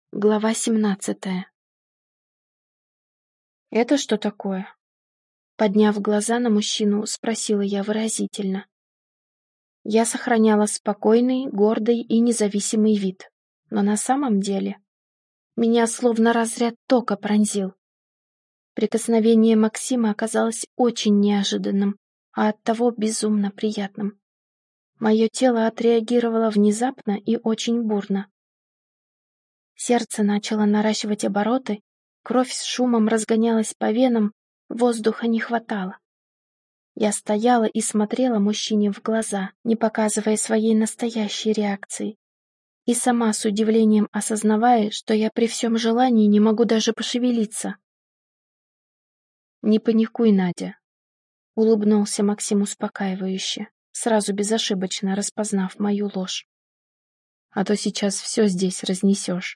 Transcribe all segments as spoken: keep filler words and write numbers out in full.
Глава семнадцатая. «Это что такое?» Подняв глаза на мужчину, спросила я выразительно. Я сохраняла спокойный, гордый и независимый вид, но на самом деле меня словно разряд тока пронзил. Прикосновение Максима оказалось очень неожиданным, а оттого безумно приятным. Мое тело отреагировало внезапно и очень бурно. Сердце начало наращивать обороты, кровь с шумом разгонялась по венам, воздуха не хватало. Я стояла и смотрела мужчине в глаза, не показывая своей настоящей реакции, и сама с удивлением осознавая, что я при всем желании не могу даже пошевелиться. «Не паникуй, Надя», — улыбнулся Максим успокаивающе, сразу безошибочно распознав мою ложь. «А то сейчас все здесь разнесешь».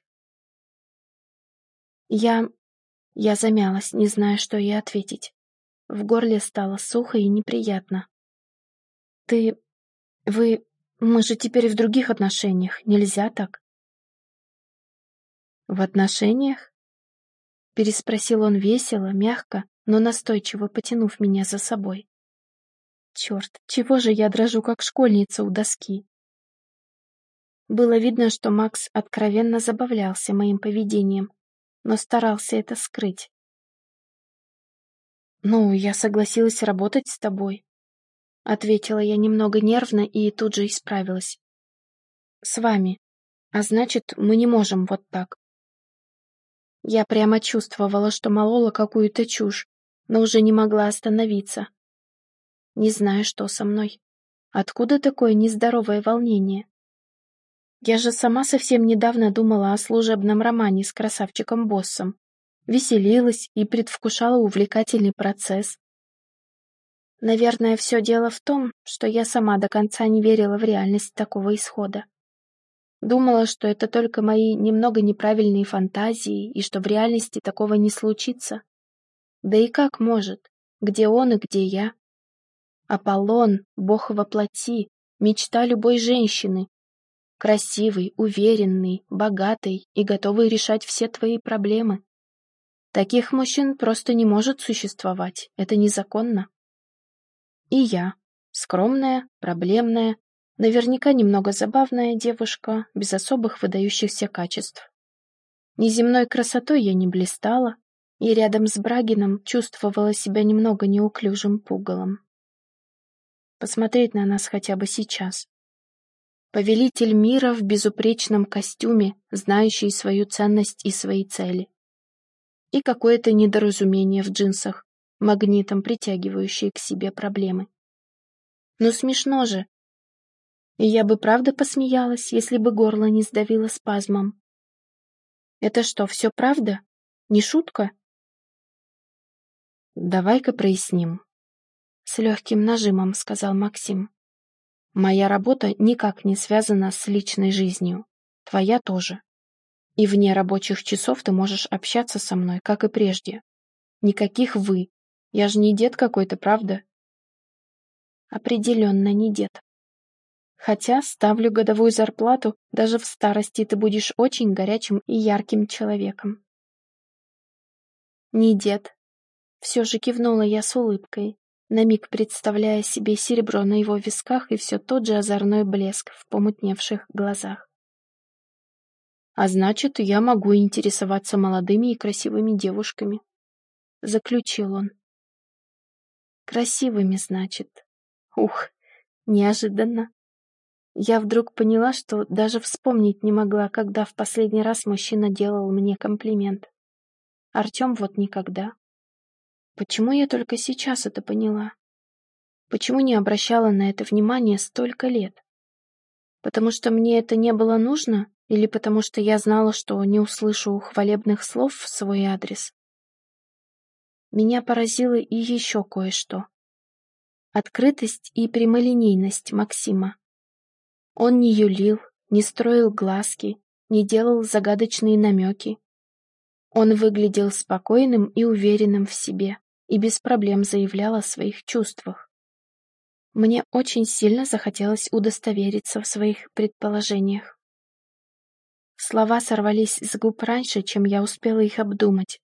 Я... Я замялась, не зная, что ей ответить. В горле стало сухо и неприятно. «Ты... Вы... Мы же теперь в других отношениях, нельзя так?» «В отношениях?» Переспросил он весело, мягко, но настойчиво потянув меня за собой. Черт, чего же я дрожу, как школьница у доски? Было видно, что Макс откровенно забавлялся моим поведением, но старался это скрыть. «Ну, я согласилась работать с тобой», — ответила я немного нервно и тут же исправилась. «С вами. А значит, мы не можем вот так». Я прямо чувствовала, что молола какую-то чушь, но уже не могла остановиться. Не знаю, что со мной. Откуда такое нездоровое волнение? Я же сама совсем недавно думала о служебном романе с красавчиком-боссом, веселилась и предвкушала увлекательный процесс. Наверное, все дело в том, что я сама до конца не верила в реальность такого исхода. Думала, что это только мои немного неправильные фантазии и что в реальности такого не случится. Да и как может? Где он и где я? Аполлон, бог во плоти, мечта любой женщины. Красивый, уверенный, богатый и готовый решать все твои проблемы. Таких мужчин просто не может существовать, это незаконно. И я, скромная, проблемная, наверняка немного забавная девушка, без особых выдающихся качеств. Неземной красотой я не блистала, и рядом с Брагином чувствовала себя немного неуклюжим пугалом. Посмотреть на нас хотя бы сейчас. Повелитель мира в безупречном костюме, знающий свою ценность и свои цели. И какое-то недоразумение в джинсах, магнитом притягивающее к себе проблемы. Ну смешно же. И я бы правда посмеялась, если бы горло не сдавило спазмом. Это что, все правда? Не шутка? Давай-ка проясним. С легким нажимом сказал Максим. Моя работа никак не связана с личной жизнью. Твоя тоже. И вне рабочих часов ты можешь общаться со мной, как и прежде. Никаких «вы». Я же не дед какой-то, правда? Определенно не дед. Хотя ставлю годовую зарплату, даже в старости ты будешь очень горячим и ярким человеком. Не дед. Все же кивнула я с улыбкой, на миг представляя себе серебро на его висках и все тот же озорной блеск в помутневших глазах. А значит, я могу интересоваться молодыми и красивыми девушками, заключил он. Красивыми, значит. Ух, неожиданно. Я вдруг поняла, что даже вспомнить не могла, когда в последний раз мужчина делал мне комплимент. Артем вот никогда. Почему я только сейчас это поняла? Почему не обращала на это внимания столько лет? Потому что мне это не было нужно? Или потому что я знала, что не услышу хвалебных слов в свой адрес? Меня поразило и еще кое-что. Открытость и прямолинейность Максима. Он не юлил, не строил глазки, не делал загадочные намеки. Он выглядел спокойным и уверенным в себе и без проблем заявлял о своих чувствах. Мне очень сильно захотелось удостовериться в своих предположениях. Слова сорвались с губ раньше, чем я успела их обдумать.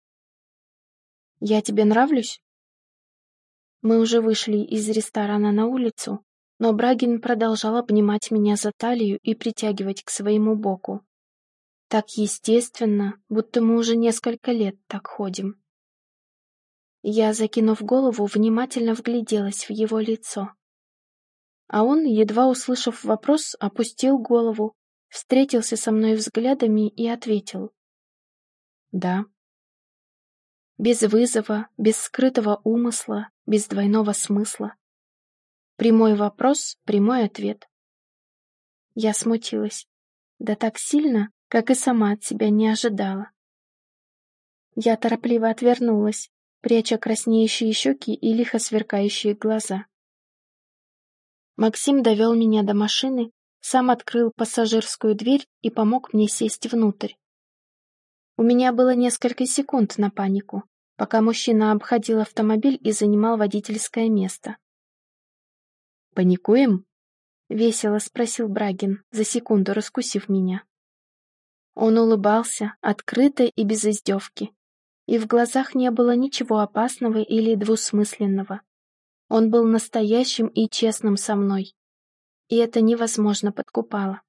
«Я тебе нравлюсь?» Мы уже вышли из ресторана на улицу, но Брагин продолжал обнимать меня за талию и притягивать к своему боку. Так естественно, будто мы уже несколько лет так ходим. Я, закинув голову, внимательно вгляделась в его лицо. А он, едва услышав вопрос, опустил голову, встретился со мной взглядами и ответил. «Да». Без вызова, без скрытого умысла, без двойного смысла. Прямой вопрос, прямой ответ. Я смутилась. Да так сильно, как и сама от себя не ожидала. Я торопливо отвернулась, пряча краснеющие щеки и лихо сверкающие глаза. Максим довел меня до машины, сам открыл пассажирскую дверь и помог мне сесть внутрь. У меня было несколько секунд на панику, пока мужчина обходил автомобиль и занимал водительское место. «Паникуем?» — весело спросил Брагин, за секунду раскусив меня. Он улыбался, открыто и без издевки, и в глазах не было ничего опасного или двусмысленного. Он был настоящим и честным со мной, и это невозможно подкупало.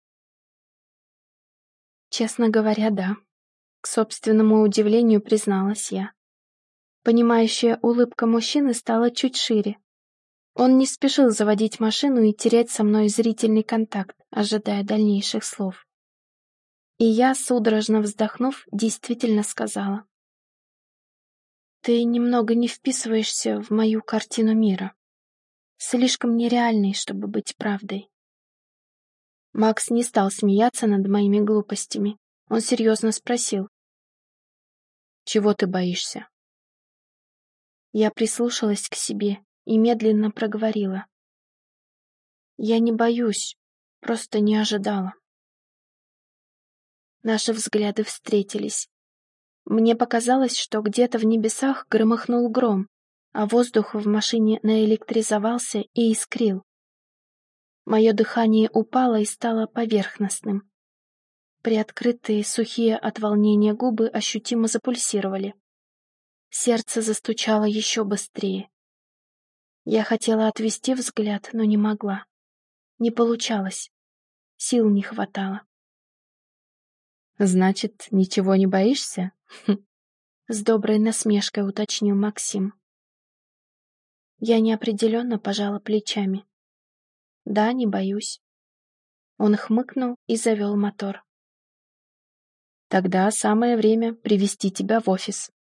Честно говоря, да. К собственному удивлению призналась я. Понимающая улыбка мужчины стала чуть шире. Он не спешил заводить машину и терять со мной зрительный контакт, ожидая дальнейших слов. И я, судорожно вздохнув, действительно сказала. «Ты немного не вписываешься в мою картину мира. Слишком нереальный, чтобы быть правдой». Макс не стал смеяться над моими глупостями. Он серьезно спросил. «Чего ты боишься?» Я прислушалась к себе и медленно проговорила. «Я не боюсь, просто не ожидала». Наши взгляды встретились. Мне показалось, что где-то в небесах громыхнул гром, а воздух в машине наэлектризовался и искрил. Мое дыхание упало и стало поверхностным. Приоткрытые, сухие от волнения губы ощутимо запульсировали. Сердце застучало еще быстрее. Я хотела отвести взгляд, но не могла. Не получалось. Сил не хватало. «Значит, ничего не боишься?» С доброй насмешкой уточнил Максим. Я неопределенно пожала плечами. «Да, не боюсь». Он хмыкнул и завел мотор. «Тогда самое время привести тебя в офис».